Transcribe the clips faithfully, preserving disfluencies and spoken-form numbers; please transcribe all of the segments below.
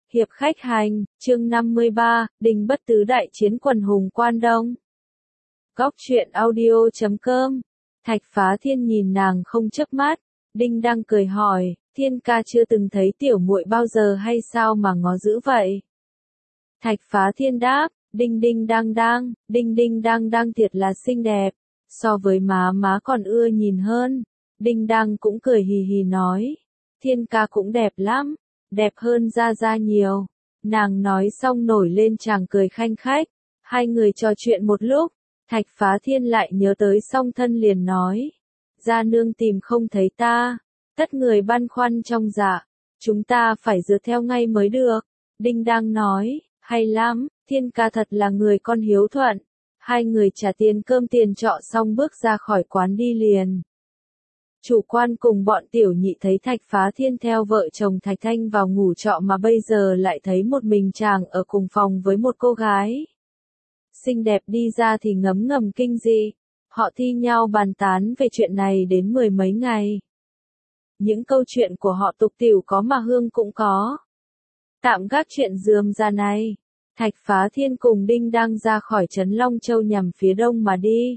Hiệp khách hành, chương năm mươi ba, Đinh Bất Tứ đại chiến quần hùng quan đông. Góc truyện audio chấm com. Thạch Phá Thiên nhìn nàng không chớp mắt, Đinh đang cười hỏi, Thiên ca chưa từng thấy tiểu muội bao giờ hay sao mà ngó dữ vậy? Thạch Phá Thiên đáp, Đinh đinh đang đang, đinh đinh đang đang thiệt là xinh đẹp, so với má má còn ưa nhìn hơn. Đinh đang cũng cười hì hì nói, Thiên ca cũng đẹp lắm, đẹp hơn Gia Gia nhiều. Nàng nói xong nổi lên chàng cười khanh khách, hai người trò chuyện một lúc, Thạch Phá Thiên lại nhớ tới song thân liền nói, Gia nương tìm không thấy ta, tất người băn khoăn trong dạ, chúng ta phải dựa theo ngay mới được. Đinh đang nói, hay lắm, Thiên ca thật là người con hiếu thuận. Hai người trả tiền cơm tiền trọ xong bước ra khỏi quán đi liền. Chủ quan cùng bọn tiểu nhị thấy Thạch Phá Thiên theo vợ chồng Thạch Thanh vào ngủ trọ mà bây giờ lại thấy một mình chàng ở cùng phòng với một cô gái xinh đẹp đi ra thì ngấm ngầm kinh dị. Họ thi nhau bàn tán về chuyện này đến mười mấy ngày. Những câu chuyện của họ tục tĩu có mà hương cũng có. Tạm gác chuyện rườm rà này, Thạch Phá Thiên cùng Đinh đang ra khỏi trấn Long Châu nhằm phía đông mà đi.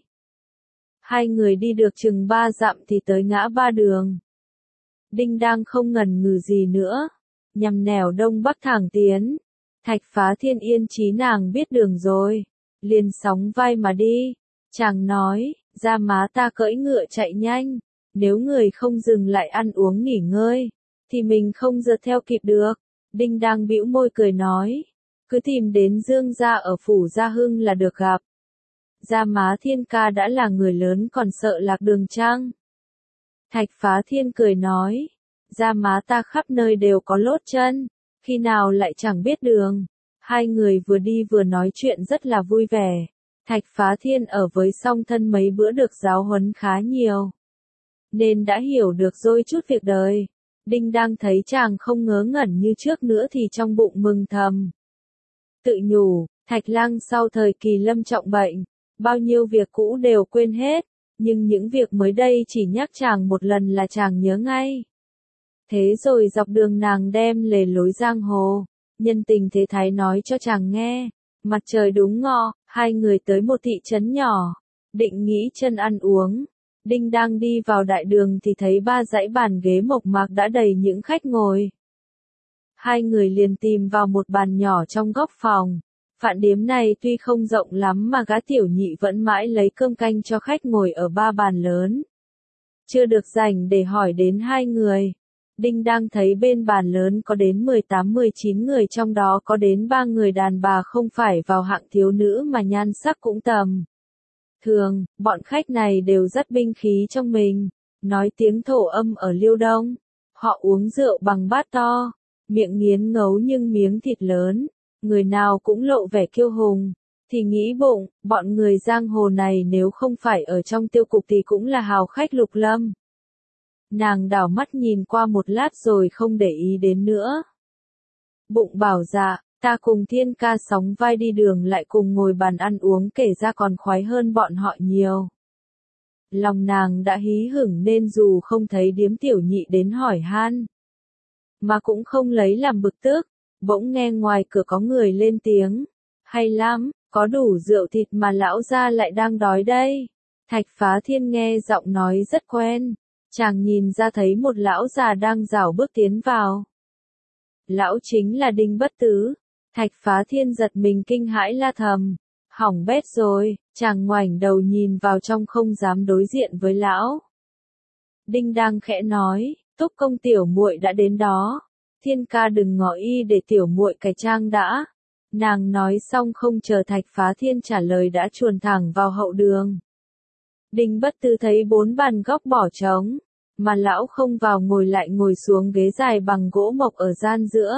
Hai người đi được chừng ba dặm thì tới ngã ba đường. Đinh đang không ngần ngừ gì nữa, nhằm nẻo đông bắc thẳng tiến. Thạch Phá Thiên yên chí nàng biết đường rồi, liền sóng vai mà đi. Chàng nói, ra má ta cưỡi ngựa chạy nhanh, nếu người không dừng lại ăn uống nghỉ ngơi, thì mình không rượt theo kịp được. Đinh đang bĩu môi cười nói, cứ tìm đến Dương gia ở phủ Gia Hưng là được gặp. Gia má Thiên ca đã là người lớn còn sợ lạc đường chăng? Thạch Phá Thiên cười nói, Gia má ta khắp nơi đều có lốt chân, khi nào lại chẳng biết đường. Hai người vừa đi vừa nói chuyện rất là vui vẻ. Thạch Phá Thiên ở với song thân mấy bữa được giáo huấn khá nhiều, nên đã hiểu được đôi chút việc đời. Đinh đang thấy chàng không ngớ ngẩn như trước nữa thì trong bụng mừng thầm. Tự nhủ, Thạch Lang sau thời kỳ lâm trọng bệnh, bao nhiêu việc cũ đều quên hết, nhưng những việc mới đây chỉ nhắc chàng một lần là chàng nhớ ngay. Thế rồi dọc đường nàng đem lề lối giang hồ, nhân tình thế thái nói cho chàng nghe. Mặt trời đúng ngọ, hai người tới một thị trấn nhỏ, định nghỉ chân ăn uống. Đinh đang đi vào đại đường thì thấy ba dãy bàn ghế mộc mạc đã đầy những khách ngồi. Hai người liền tìm vào một bàn nhỏ trong góc phòng. Phạn điếm này tuy không rộng lắm mà gã tiểu nhị vẫn mãi lấy cơm canh cho khách ngồi ở ba bàn lớn. Chưa được rảnh để hỏi đến hai người. Đinh đang thấy bên bàn lớn có đến mười tám mười chín người, trong đó có đến ba người đàn bà không phải vào hạng thiếu nữ mà nhan sắc cũng tầm thường. Bọn khách này đều dắt binh khí trong mình, nói tiếng thổ âm ở Liêu Đông. Họ uống rượu bằng bát to, miệng nghiến ngấu nhưng miếng thịt lớn, người nào cũng lộ vẻ kiêu hùng. Thì nghĩ bụng, bọn người giang hồ này nếu không phải ở trong tiêu cục thì cũng là hào khách lục lâm. Nàng đảo mắt nhìn qua một lát rồi không để ý đến nữa. Bụng bảo dạ, ta cùng Thiên ca sóng vai đi đường lại cùng ngồi bàn ăn uống kể ra còn khoái hơn bọn họ nhiều. Lòng nàng đã hí hửng nên dù không thấy điếm tiểu nhị đến hỏi han, mà cũng không lấy làm bực tức. Bỗng nghe ngoài cửa có người lên tiếng, hay lắm, có đủ rượu thịt mà lão gia lại đang đói đây. Thạch Phá Thiên nghe giọng nói rất quen. Chàng nhìn ra thấy một lão già đang rảo bước tiến vào. Lão chính là Đinh Bất Tứ. Thạch Phá Thiên giật mình kinh hãi la thầm, hỏng bét rồi. Chàng ngoảnh đầu nhìn vào trong không dám đối diện với lão. Đinh đang khẽ nói, Túc công tiểu muội đã đến đó. Thiên ca đừng ngỏ y để tiểu muội cải trang đã. Nàng nói xong không chờ Thạch Phá Thiên trả lời đã chuồn thẳng vào hậu đường. Đinh Bất Tứ thấy bốn bàn góc bỏ trống, mà lão không vào ngồi lại ngồi xuống ghế dài bằng gỗ mộc ở gian giữa.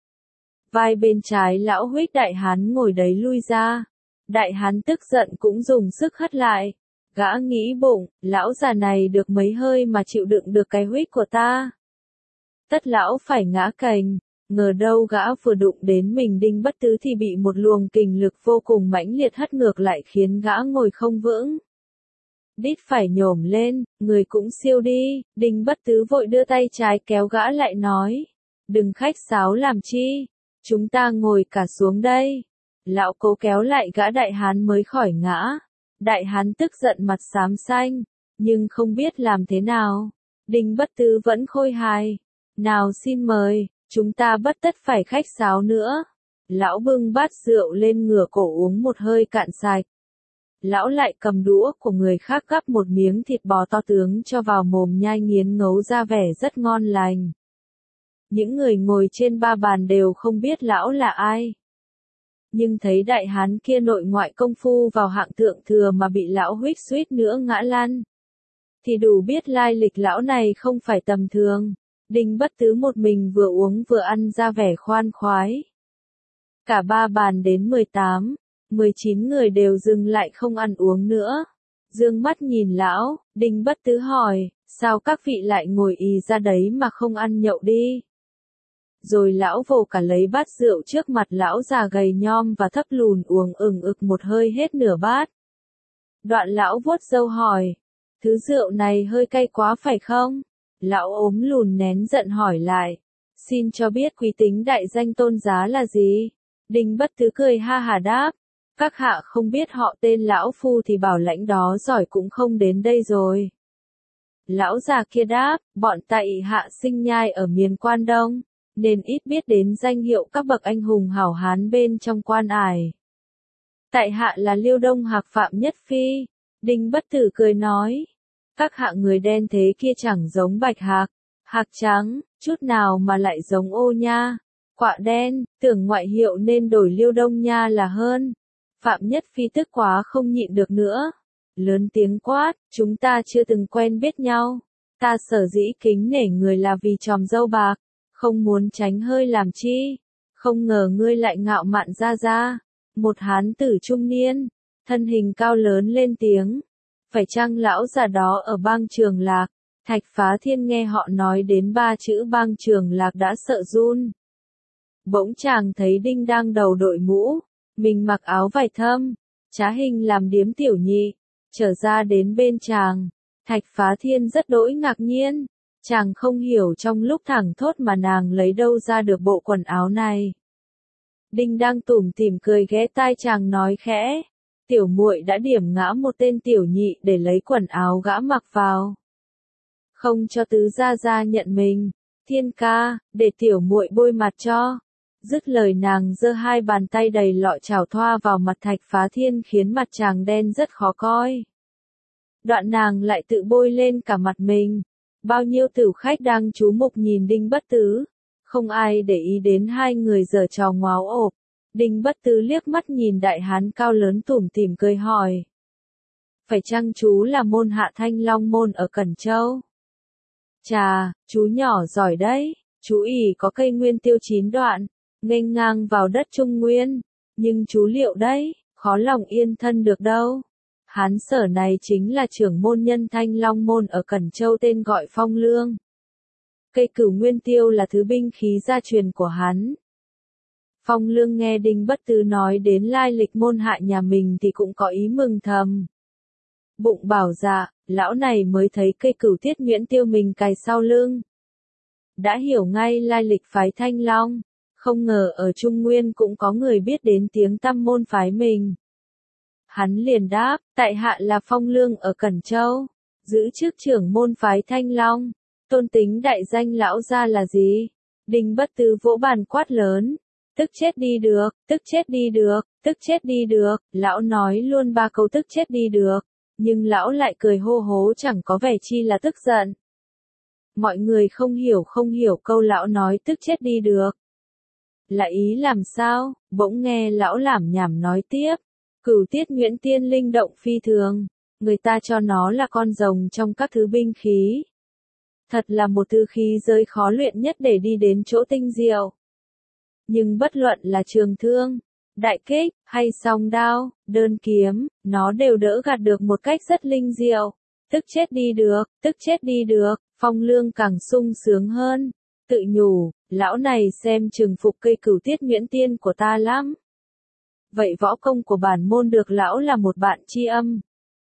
Vai bên trái lão huých đại hán ngồi đấy lui ra. Đại hán tức giận cũng dùng sức hất lại. Gã nghĩ bụng, lão già này được mấy hơi mà chịu đựng được cái huých của ta. Tất lão phải ngã cành, ngờ đâu gã vừa đụng đến mình Đinh Bất Tứ thì bị một luồng kình lực vô cùng mãnh liệt hất ngược lại khiến gã ngồi không vững. Đít phải nhổm lên, người cũng siêu đi. Đinh Bất Tứ vội đưa tay trái kéo gã lại nói, đừng khách sáo làm chi, chúng ta ngồi cả xuống đây. Lão cố kéo lại gã đại hán mới khỏi ngã. Đại hán tức giận mặt xám xanh, nhưng không biết làm thế nào. Đinh Bất Tứ vẫn khôi hài. Nào xin mời, chúng ta bất tất phải khách sáo nữa. Lão bưng bát rượu lên ngửa cổ uống một hơi cạn sạch. Lão lại cầm đũa của người khác gắp một miếng thịt bò to tướng cho vào mồm nhai nghiến ngấu ra vẻ rất ngon lành. Những người ngồi trên ba bàn đều không biết lão là ai. Nhưng thấy đại hán kia nội ngoại công phu vào hạng thượng thừa mà bị lão huýt suýt nữa ngã lăn, thì đủ biết lai lịch lão này không phải tầm thường. Đinh Bất Tứ một mình vừa uống vừa ăn ra vẻ khoan khoái. Cả ba bàn đến mười tám, mười chín người đều dừng lại không ăn uống nữa. Dương mắt nhìn lão, Đinh Bất Tứ hỏi, sao các vị lại ngồi ì ra đấy mà không ăn nhậu đi? Rồi lão vồ cả lấy bát rượu trước mặt lão già gầy nhom và thấp lùn uống ừng ực một hơi hết nửa bát. Đoạn lão vuốt râu hỏi, thứ rượu này hơi cay quá phải không? Lão ốm lùn nén giận hỏi lại, xin cho biết quý tính đại danh tôn giá là gì? Đinh Bất Tứ cười ha hà đáp, các hạ không biết họ tên lão phu thì bảo lãnh đó giỏi cũng không đến đây rồi. Lão già kia đáp, bọn tại hạ sinh nhai ở miền Quan Đông, nên ít biết đến danh hiệu các bậc anh hùng hảo hán bên trong quan ải. Tại hạ là Liêu Đông Hạc Phạm Nhất Phi. Đinh Bất Tử cười nói, các hạ người đen thế kia chẳng giống Bạch Hạc, Hạc trắng, chút nào mà lại giống Ô Nha, Quạ đen, tưởng ngoại hiệu nên đổi Liêu Đông Nha là hơn. Phạm Nhất Phi tức quá không nhịn được nữa, lớn tiếng quát, chúng ta chưa từng quen biết nhau, ta sở dĩ kính nể người là vì tròm râu bạc, không muốn tránh hơi làm chi, không ngờ ngươi lại ngạo mạn ra ra. Một hán tử trung niên, thân hình cao lớn lên tiếng, phải chăng lão già đó ở bang Trường Lạc? Thạch Phá Thiên nghe họ nói đến ba chữ bang Trường Lạc đã sợ run. Bỗng chàng thấy Đinh đang đầu đội mũ, mình mặc áo vải thâm, trá hình làm điếm tiểu nhị, trở ra đến bên chàng. Thạch Phá Thiên rất đỗi ngạc nhiên, chàng không hiểu trong lúc thẳng thốt mà nàng lấy đâu ra được bộ quần áo này. Đinh đang tủm tỉm cười ghé tai chàng nói khẽ, tiểu muội đã điểm ngã một tên tiểu nhị để lấy quần áo gã mặc vào. Không cho tứ gia gia nhận mình, Thiên ca, để tiểu muội bôi mặt cho. Dứt lời nàng giơ hai bàn tay đầy lọ chảo thoa vào mặt Thạch Phá Thiên khiến mặt chàng đen rất khó coi. Đoạn nàng lại tự bôi lên cả mặt mình. Bao nhiêu tử khách đang chú mục nhìn Đinh Bất Tứ, không ai để ý đến hai người giở trò ngoáo ộp. Đinh Bất Tứ liếc mắt nhìn đại hán cao lớn tủm tỉm cười hỏi, phải chăng chú là môn hạ Thanh Long môn ở Cẩn Châu? Chà, chú nhỏ giỏi đấy, chú ỷ có cây nguyên tiêu chín đoạn, nghênh ngang vào đất Trung Nguyên, nhưng chú liệu đấy, khó lòng yên thân được đâu. Hán sở này chính là trưởng môn nhân Thanh Long môn ở Cẩn Châu tên gọi Phong Lương. Cây cửu nguyên tiêu là thứ binh khí gia truyền của hắn. Phong Lương nghe Đinh Bất Tứ nói đến lai lịch môn hạ nhà mình thì cũng có ý mừng thầm. Bụng bảo dạ, lão này mới thấy cây cửu tiết nhuyễn tiêu mình cài sau lưng. Đã hiểu ngay lai lịch phái Thanh Long, không ngờ ở Trung Nguyên cũng có người biết đến tiếng tăm môn phái mình. Hắn liền đáp, tại hạ là Phong Lương ở Cẩn Châu, giữ chức trưởng môn phái Thanh Long, tôn tính đại danh lão gia là gì? Đinh Bất Tứ vỗ bàn quát lớn, tức chết đi được, tức chết đi được, tức chết đi được, lão nói luôn ba câu tức chết đi được, nhưng lão lại cười hô hố chẳng có vẻ chi là tức giận. Mọi người không hiểu không hiểu câu lão nói tức chết đi được. Là ý làm sao? Bỗng nghe lão lảm nhảm nói tiếp. Cửu tiết nhuyễn tiên linh động phi thường, người ta cho nó là con rồng trong các thứ binh khí. Thật là một thứ khí giới khó luyện nhất để đi đến chỗ tinh diệu. Nhưng bất luận là trường thương, đại kích, hay song đao, đơn kiếm, nó đều đỡ gạt được một cách rất linh diệu. Tức chết đi được, tức chết đi được, Phong Lương càng sung sướng hơn, tự nhủ, lão này xem chừng phục cây cửu tiết nhuyễn tiên của ta lắm. Vậy võ công của bản môn được lão là một bạn tri âm.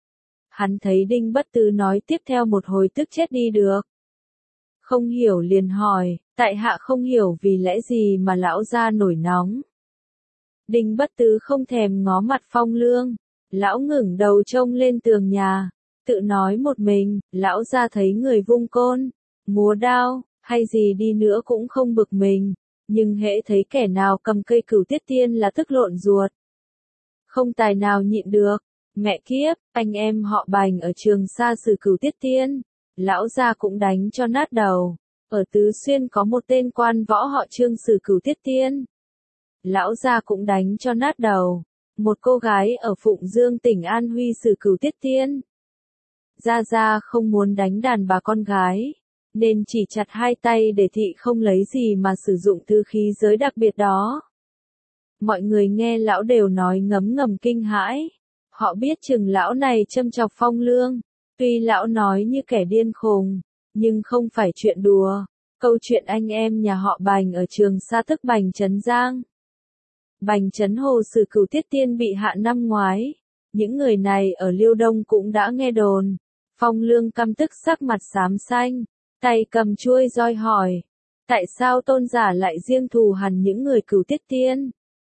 Hắn thấy Đinh Bất Tứ nói tiếp theo một hồi tức chết đi được. Không hiểu liền hỏi, Tại hạ không hiểu vì lẽ gì mà lão gia nổi nóng. Đinh Bất Tứ không thèm ngó mặt Phong Lương, lão ngẩng đầu trông lên tường nhà, tự nói một mình, lão gia thấy người vung côn, múa đao, hay gì đi nữa cũng không bực mình, nhưng hễ thấy kẻ nào cầm cây Cửu Tiết Tiên là tức lộn ruột. Không tài nào nhịn được, mẹ kiếp, anh em họ Bành ở Trường Sa sử Cửu Tiết Tiên, lão gia cũng đánh cho nát đầu. Ở Tứ Xuyên có một tên quan võ họ Trương sử Cửu Tiết Tiên. Lão gia cũng đánh cho nát đầu. Một cô gái ở Phụng Dương tỉnh An Huy sử Cửu Tiết Tiên. Gia Gia không muốn đánh đàn bà con gái, nên chỉ chặt hai tay để thị không lấy gì mà sử dụng thứ khí giới đặc biệt đó. Mọi người nghe lão đều nói ngấm ngầm kinh hãi. Họ biết chừng lão này châm chọc Phong Lương. Tuy lão nói như kẻ điên khùng, nhưng không phải chuyện đùa. Câu chuyện anh em nhà họ Bành ở Trường Sa tức Bành Trấn Giang. Bành Trấn Hồ sử Cửu Tiết Tiên bị hạ năm ngoái. Những người này ở Liêu Đông cũng đã nghe đồn. Phong Lương căm tức sắc mặt xám xanh, tay cầm chuôi roi hỏi. Tại sao tôn giả lại riêng thù hằn những người Cửu Tiết Tiên?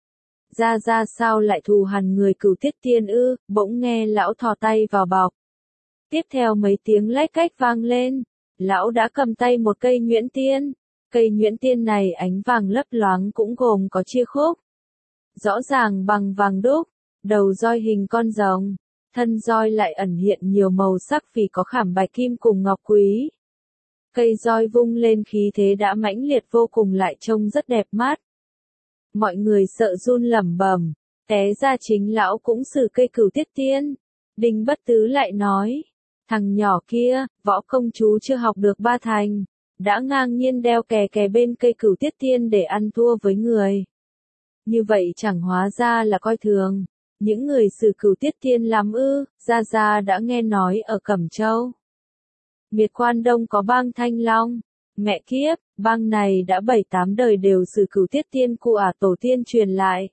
Ra ra sao lại thù hằn người Cửu Tiết Tiên ư? Bỗng nghe lão thò tay vào bọc. Tiếp theo mấy tiếng lách cách vang lên. Lão đã cầm tay một cây nhuyễn tiên. Cây nhuyễn tiên này ánh vàng lấp loáng cũng gồm có chia khúc. Rõ ràng bằng vàng đúc, đầu roi hình con rồng, thân roi lại ẩn hiện nhiều màu sắc vì có khảm bạch kim cùng ngọc quý. Cây roi vung lên khí thế đã mãnh liệt vô cùng lại trông rất đẹp mắt. Mọi người sợ run lẩm bẩm, té ra chính lão cũng sử cây Cửu Tiết Tiên. Đinh Bất Tứ lại nói, thằng nhỏ kia, võ công chú chưa học được ba thành, đã ngang nhiên đeo kè kè bên cây Cửu Tiết Tiên để ăn thua với người. Như vậy chẳng hóa ra là coi thường. Những người sử Cửu Tiết Tiên lắm ư? Gia Gia đã nghe nói ở Cẩm Châu. Miệt Quan Đông có bang Thanh Long. Mẹ kiếp, bang này đã bảy tám đời đều sử Cửu Tiết Tiên cụ ả tổ tiên truyền lại.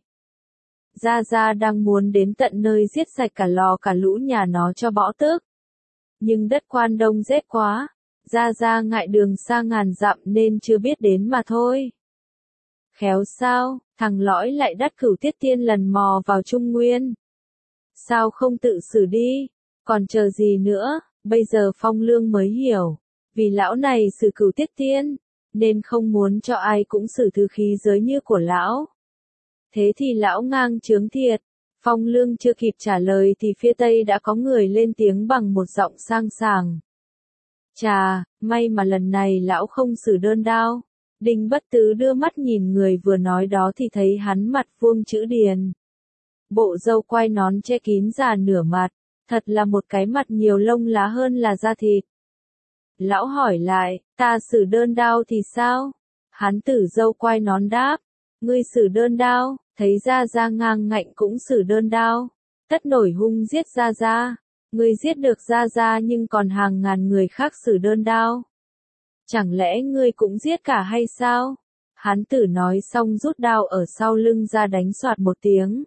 Gia Gia đang muốn đến tận nơi giết sạch cả lò cả lũ nhà nó cho bỏ tước. Nhưng đất Quan Đông rét quá. Gia Gia ngại đường xa ngàn dặm nên chưa biết đến mà thôi. Khéo sao, thằng lõi lại đắt Cửu Tiết Tiên lần mò vào Trung Nguyên. Sao không tự xử đi, còn chờ gì nữa, bây giờ Phong Lương mới hiểu. Vì lão này sử Cửu Tiết Tiên, nên không muốn cho ai cũng sử thứ khí giới như của lão. Thế thì lão ngang chướng thiệt. Phong Lương chưa kịp trả lời thì phía tây đã có người lên tiếng bằng một giọng sang sảng. Chà, may mà lần này lão không sử đơn đao. Đinh Bất Tứ đưa mắt nhìn người vừa nói đó thì thấy hắn mặt vuông chữ điền. Bộ râu quai nón che kín già nửa mặt, thật là một cái mặt nhiều lông lá hơn là da thịt. Lão hỏi lại, ta sử đơn đao thì sao? Hắn tử râu quai nón đáp, ngươi sử đơn đao, thấy Gia Gia ngang ngạnh cũng sử đơn đao. Tất nổi hung giết Gia Gia, ngươi giết được Gia Gia nhưng còn hàng ngàn người khác sử đơn đao. Chẳng lẽ ngươi cũng giết cả hay sao? Hán tử nói xong rút đao ở sau lưng ra đánh soạt một tiếng.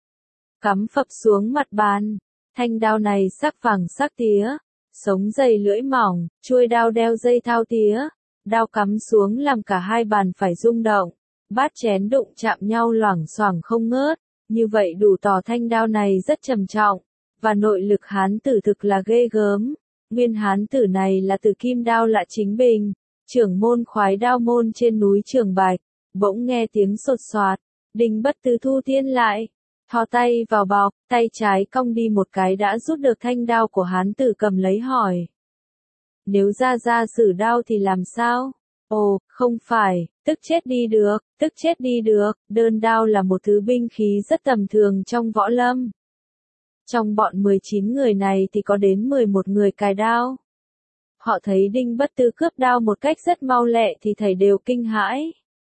Cắm phập xuống mặt bàn. Thanh đao này sắc vàng sắc tía. Sống dày lưỡi mỏng, chuôi đao đeo dây thao tía. Đao cắm xuống làm cả hai bàn phải rung động. Bát chén đụng chạm nhau loảng xoảng không ngớt. Như vậy đủ tỏ thanh đao này rất trầm trọng. Và nội lực hán tử thực là ghê gớm. Nguyên hán tử này là từ Kim Đao Lạ Chính Bình, trưởng môn khoái đao môn trên núi Trường Bạch. Bỗng nghe tiếng sột soạt, Đinh Bất Tứ thu tiên lại, thò tay vào bọc, tay trái cong đi một cái đã rút được thanh đao của hán tử cầm lấy hỏi. Nếu Gia Gia sử đao thì làm sao? Ồ, không phải, tức chết đi được, tức chết đi được, đơn đao là một thứ binh khí rất tầm thường trong võ lâm. Trong bọn mười chín người này thì có đến mười một người cài đao. Họ thấy Đinh Bất Tứ cướp đao một cách rất mau lẹ thì thầy đều kinh hãi.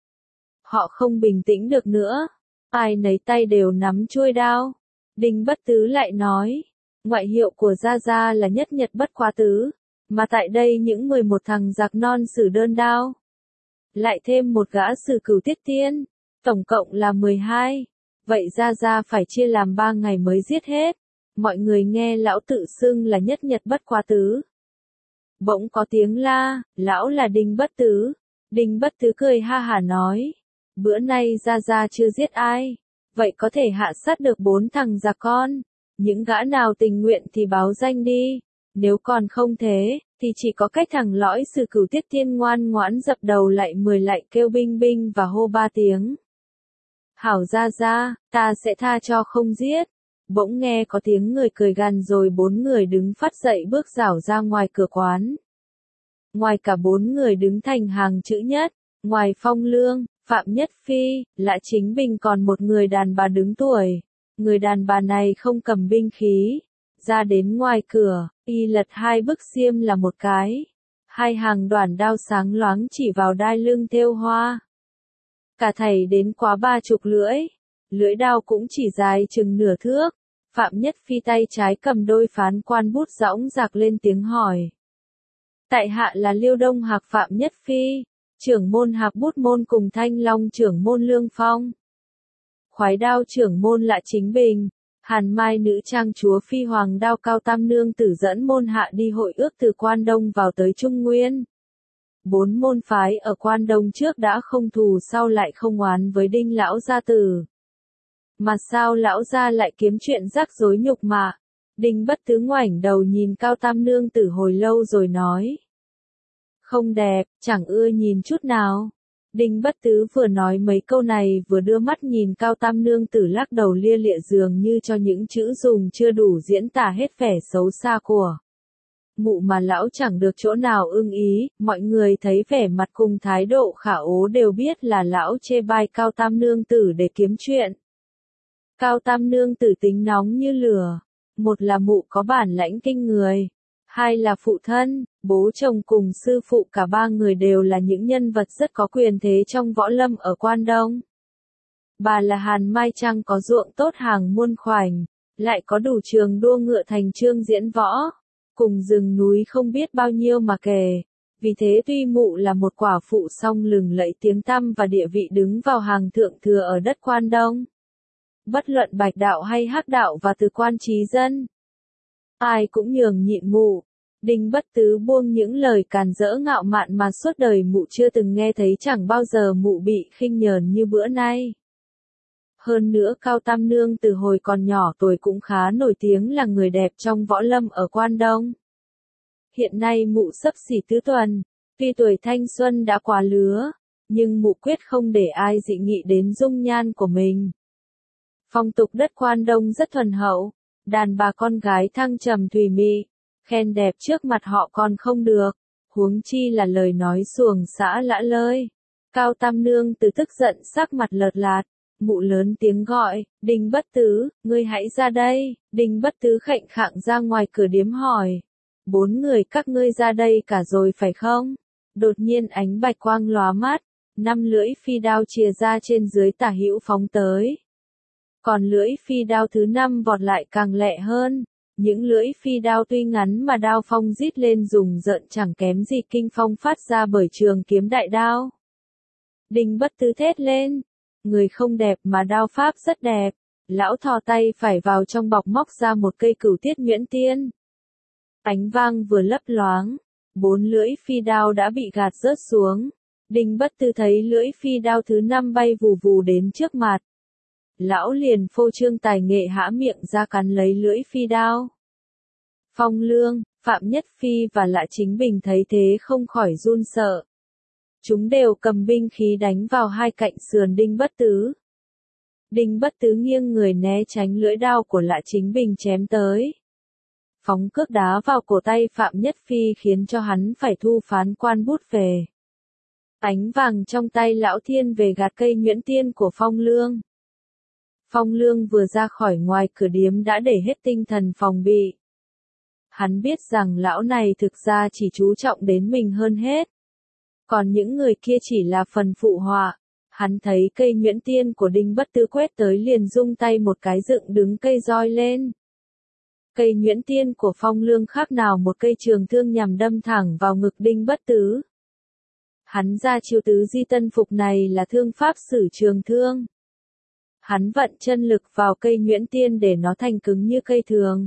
Họ không bình tĩnh được nữa. Ai nấy tay đều nắm chuôi đao. Đinh Bất Tứ lại nói. Ngoại hiệu của Gia Gia là nhất nhật bất quá tứ. Mà tại đây những mười một thằng giặc non sử đơn đao. Lại thêm một gã sử Cửu Tiết Tiên. Tổng cộng là mười hai. Vậy Gia Gia phải chia làm ba ngày mới giết hết. Mọi người nghe lão tự xưng là nhất nhật bất quá tứ. Bỗng có tiếng la, lão là Đinh Bất Tứ. Đinh Bất Tứ cười ha hả nói. Bữa nay Gia Gia chưa giết ai. Vậy có thể hạ sát được bốn thằng già con. Những gã nào tình nguyện thì báo danh đi. Nếu còn không thế, thì chỉ có cách thằng lõi Sử Cửu Tiết Tiên ngoan ngoãn dập đầu lại mười lại kêu binh binh và hô ba tiếng. Hảo Gia Gia, ta sẽ tha cho không giết. Bỗng nghe có tiếng người cười gằn rồi bốn người đứng phát dậy bước rảo ra ngoài cửa quán. Ngoài cả bốn người đứng thành hàng chữ nhất, ngoài Phong Lương, Phạm Nhất Phi, Lã Chính Bình còn một người đàn bà đứng tuổi. Người đàn bà này không cầm binh khí. Ra đến ngoài cửa, y lật hai bức xiêm là một cái. Hai hàng đoản đao sáng loáng chỉ vào đai lưng thêu hoa. Cả thảy đến quá ba chục lưỡi. Lưỡi đao cũng chỉ dài chừng nửa thước. Phạm Nhất Phi tay trái cầm đôi phán quan bút dõng dạc lên tiếng hỏi. Tại hạ là Liêu Đông Hạc Phạm Nhất Phi, trưởng môn Hạc Bút Môn cùng Thanh Long trưởng môn Lương Phong. Khoái đao trưởng môn Lã Chính Bình, Hàn Mai nữ trang chúa Phi Hoàng đao Cao Tam Nương tử dẫn môn hạ đi hội ước từ Quan Đông vào tới Trung Nguyên. Bốn môn phái ở Quan Đông trước đã không thù sau lại không oán với Đinh lão gia tử. Mà sao lão gia lại kiếm chuyện rắc rối nhục mạ? Đinh Bất Tứ ngoảnh đầu nhìn Cao Tam Nương tử hồi lâu rồi nói. Không đẹp, chẳng ưa nhìn chút nào. Đinh Bất Tứ vừa nói mấy câu này vừa đưa mắt nhìn Cao Tam Nương tử lắc đầu lia lịa dường như cho những chữ dùng chưa đủ diễn tả hết vẻ xấu xa của mụ mà lão chẳng được chỗ nào ưng ý. Mọi người thấy vẻ mặt cùng thái độ khả ố đều biết là lão chê bai Cao Tam Nương tử để kiếm chuyện. Cao Tam Nương tử tính nóng như lửa. Một là mụ có bản lãnh kinh người. Hai là phụ thân, bố chồng cùng sư phụ cả ba người đều là những nhân vật rất có quyền thế trong võ lâm ở Quan Đông. Bà là Hàn Mai Trăng có ruộng tốt hàng muôn khoảnh, lại có đủ trường đua ngựa thành chương diễn võ, cùng rừng núi không biết bao nhiêu mà kể. Vì thế tuy mụ là một quả phụ song lừng lẫy tiếng tăm và địa vị đứng vào hàng thượng thừa ở đất Quan Đông. Bất luận bạch đạo hay hắc đạo và từ quan trí dân, ai cũng nhường nhịn mụ. Đinh Bất Tứ buông những lời càn rỡ ngạo mạn mà suốt đời mụ chưa từng nghe thấy, chẳng bao giờ mụ bị khinh nhờn như bữa nay. Hơn nữa Cao Tam Nương từ hồi còn nhỏ tuổi cũng khá nổi tiếng là người đẹp trong võ lâm ở Quan Đông. Hiện nay mụ xấp xỉ tứ tuần, tuy tuổi thanh xuân đã quá lứa, nhưng mụ quyết không để ai dị nghị đến dung nhan của mình. Phong tục đất Quan Đông rất thuần hậu, đàn bà con gái thăng trầm thùy mị, khen đẹp trước mặt họ còn không được, huống chi là lời nói xuồng xã lã lơi. Cao Tam Nương từ tức giận sắc mặt lợt lạt, mụ lớn tiếng gọi, Đinh Bất Tứ, ngươi hãy ra đây. Đinh Bất Tứ khệnh khạng ra ngoài cửa điếm hỏi, bốn người các ngươi ra đây cả rồi phải không? Đột nhiên ánh bạch quang lóa mắt, năm lưỡi phi đao chìa ra trên dưới tả hữu phóng tới. Còn lưỡi phi đao thứ năm vọt lại càng lẹ hơn. Những lưỡi phi đao tuy ngắn mà đao phong rít lên rùng rợn chẳng kém gì kinh phong phát ra bởi trường kiếm đại đao. Đinh Bất Tứ thét lên, người không đẹp mà đao pháp rất đẹp. Lão thò tay phải vào trong bọc móc ra một cây Cửu Tiết Nhuyễn Tiên. Ánh vang vừa lấp loáng, bốn lưỡi phi đao đã bị gạt rớt xuống. Đinh Bất Tứ thấy lưỡi phi đao thứ năm bay vù vù đến trước mặt. Lão liền phô trương tài nghệ há miệng ra cắn lấy lưỡi phi đao. Phong Lương, Phạm Nhất Phi và Lã Chính Bình thấy thế không khỏi run sợ. Chúng đều cầm binh khí đánh vào hai cạnh sườn Đinh Bất Tứ. Đinh Bất Tứ nghiêng người né tránh lưỡi đao của Lã Chính Bình chém tới. Phóng cước đá vào cổ tay Phạm Nhất Phi khiến cho hắn phải thu phán quan bút về. Ánh vàng trong tay lão thiên về gạt cây nhuyễn tiên của Phong Lương. Phong Lương vừa ra khỏi ngoài cửa điếm đã để hết tinh thần phòng bị. Hắn biết rằng lão này thực ra chỉ chú trọng đến mình hơn hết. Còn những người kia chỉ là phần phụ họa. Hắn thấy cây nhuyễn tiên của Đinh Bất Tứ quét tới liền rung tay một cái dựng đứng cây roi lên. Cây nhuyễn tiên của Phong Lương khác nào một cây trường thương nhằm đâm thẳng vào ngực Đinh Bất Tứ. Hắn ra chiêu tứ di tân phục này là thương pháp sử trường thương. Hắn vận chân lực vào cây nhuyễn tiên để nó thành cứng như cây thường.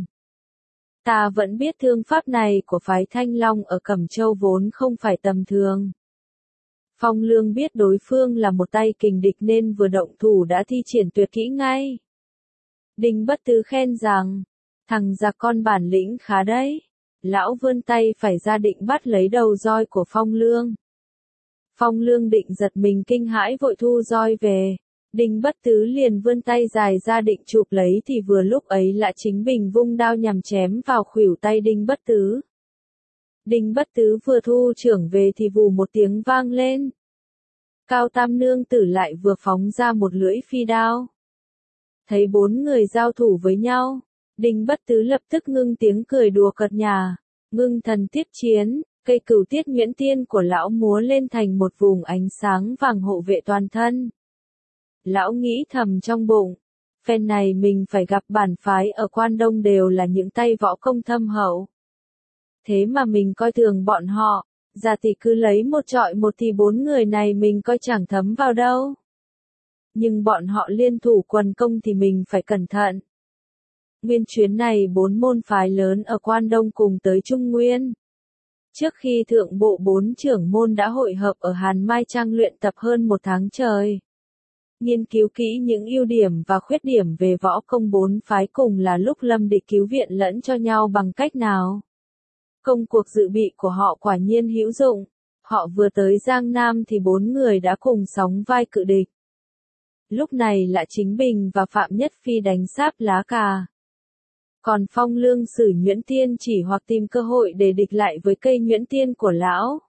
Ta vẫn biết thương pháp này của phái Thanh Long ở Cẩm Châu vốn không phải tầm thường. Phong Lương biết đối phương là một tay kình địch nên vừa động thủ đã thi triển tuyệt kỹ ngay. Đinh Bất Tứ khen rằng, thằng giặc con bản lĩnh khá đấy. Lão vươn tay phải ra định bắt lấy đầu roi của Phong Lương. Phong Lương định giật mình kinh hãi vội thu roi về. Đinh Bất Tứ liền vươn tay dài ra định chụp lấy thì vừa lúc ấy Lã Chính Bình vung đao nhằm chém vào khuỷu tay Đinh Bất Tứ. Đinh Bất Tứ vừa thu chưởng về thì vù một tiếng vang lên. Cao Tam Nương Tử lại vừa phóng ra một lưỡi phi đao. Thấy bốn người giao thủ với nhau, Đinh Bất Tứ lập tức ngưng tiếng cười đùa cợt nhả, ngưng thần tiếp chiến, cây cửu tiết nhuyễn tiên của lão múa lên thành một vùng ánh sáng vàng hộ vệ toàn thân. Lão nghĩ thầm trong bụng, phen này mình phải gặp bản phái ở Quan Đông đều là những tay võ công thâm hậu. Thế mà mình coi thường bọn họ, ra thì cứ lấy một trọi một thì bốn người này mình coi chẳng thấm vào đâu. Nhưng bọn họ liên thủ quần công thì mình phải cẩn thận. Nguyên chuyến này bốn môn phái lớn ở Quan Đông cùng tới Trung Nguyên. Trước khi thượng bộ bốn trưởng môn đã hội hợp ở Hàn Mai Trang luyện tập hơn một tháng trời. Nghiên cứu kỹ những ưu điểm và khuyết điểm về võ công bốn phái cùng là lúc lâm địch cứu viện lẫn cho nhau bằng cách nào. Công cuộc dự bị của họ quả nhiên hữu dụng. Họ vừa tới Giang Nam thì bốn người đã cùng sóng vai cự địch. Lúc này Lã Chính Bình và Phạm Nhất Phi đánh sáp lá cà. Còn Phong Lương sử nhuyễn tiên chỉ hoặc tìm cơ hội để địch lại với cây nhuyễn tiên của lão.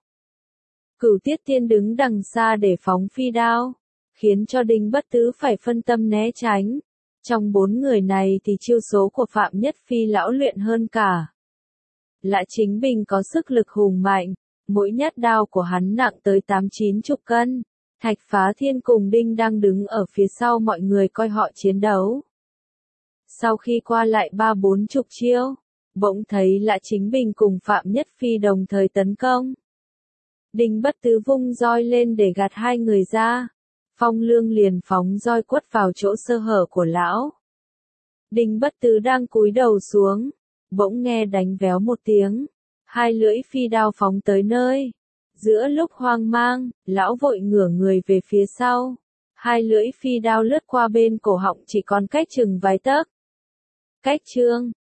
Cửu Tiết Tiên đứng đằng xa để phóng phi đao, khiến cho Đinh Bất Tứ phải phân tâm né tránh. Trong bốn người này thì chiêu số của Phạm Nhất Phi lão luyện hơn cả. Lã Chính Bình có sức lực hùng mạnh, mỗi nhát đao của hắn nặng tới tám chín chục cân. Thạch Phá Thiên cùng Đinh đang đứng ở phía sau mọi người coi họ chiến đấu. Sau khi qua lại ba bốn chục chiêu, bỗng thấy Lã Chính Bình cùng Phạm Nhất Phi đồng thời tấn công. Đinh Bất Tứ vung roi lên để gạt hai người ra. Phong Lương liền phóng roi quất vào chỗ sơ hở của lão. Đinh Bất Tứ đang cúi đầu xuống, bỗng nghe đánh véo một tiếng, hai lưỡi phi đao phóng tới nơi. Giữa lúc hoang mang, lão vội ngửa người về phía sau. Hai lưỡi phi đao lướt qua bên cổ họng chỉ còn cách chừng vài tấc. Cách chương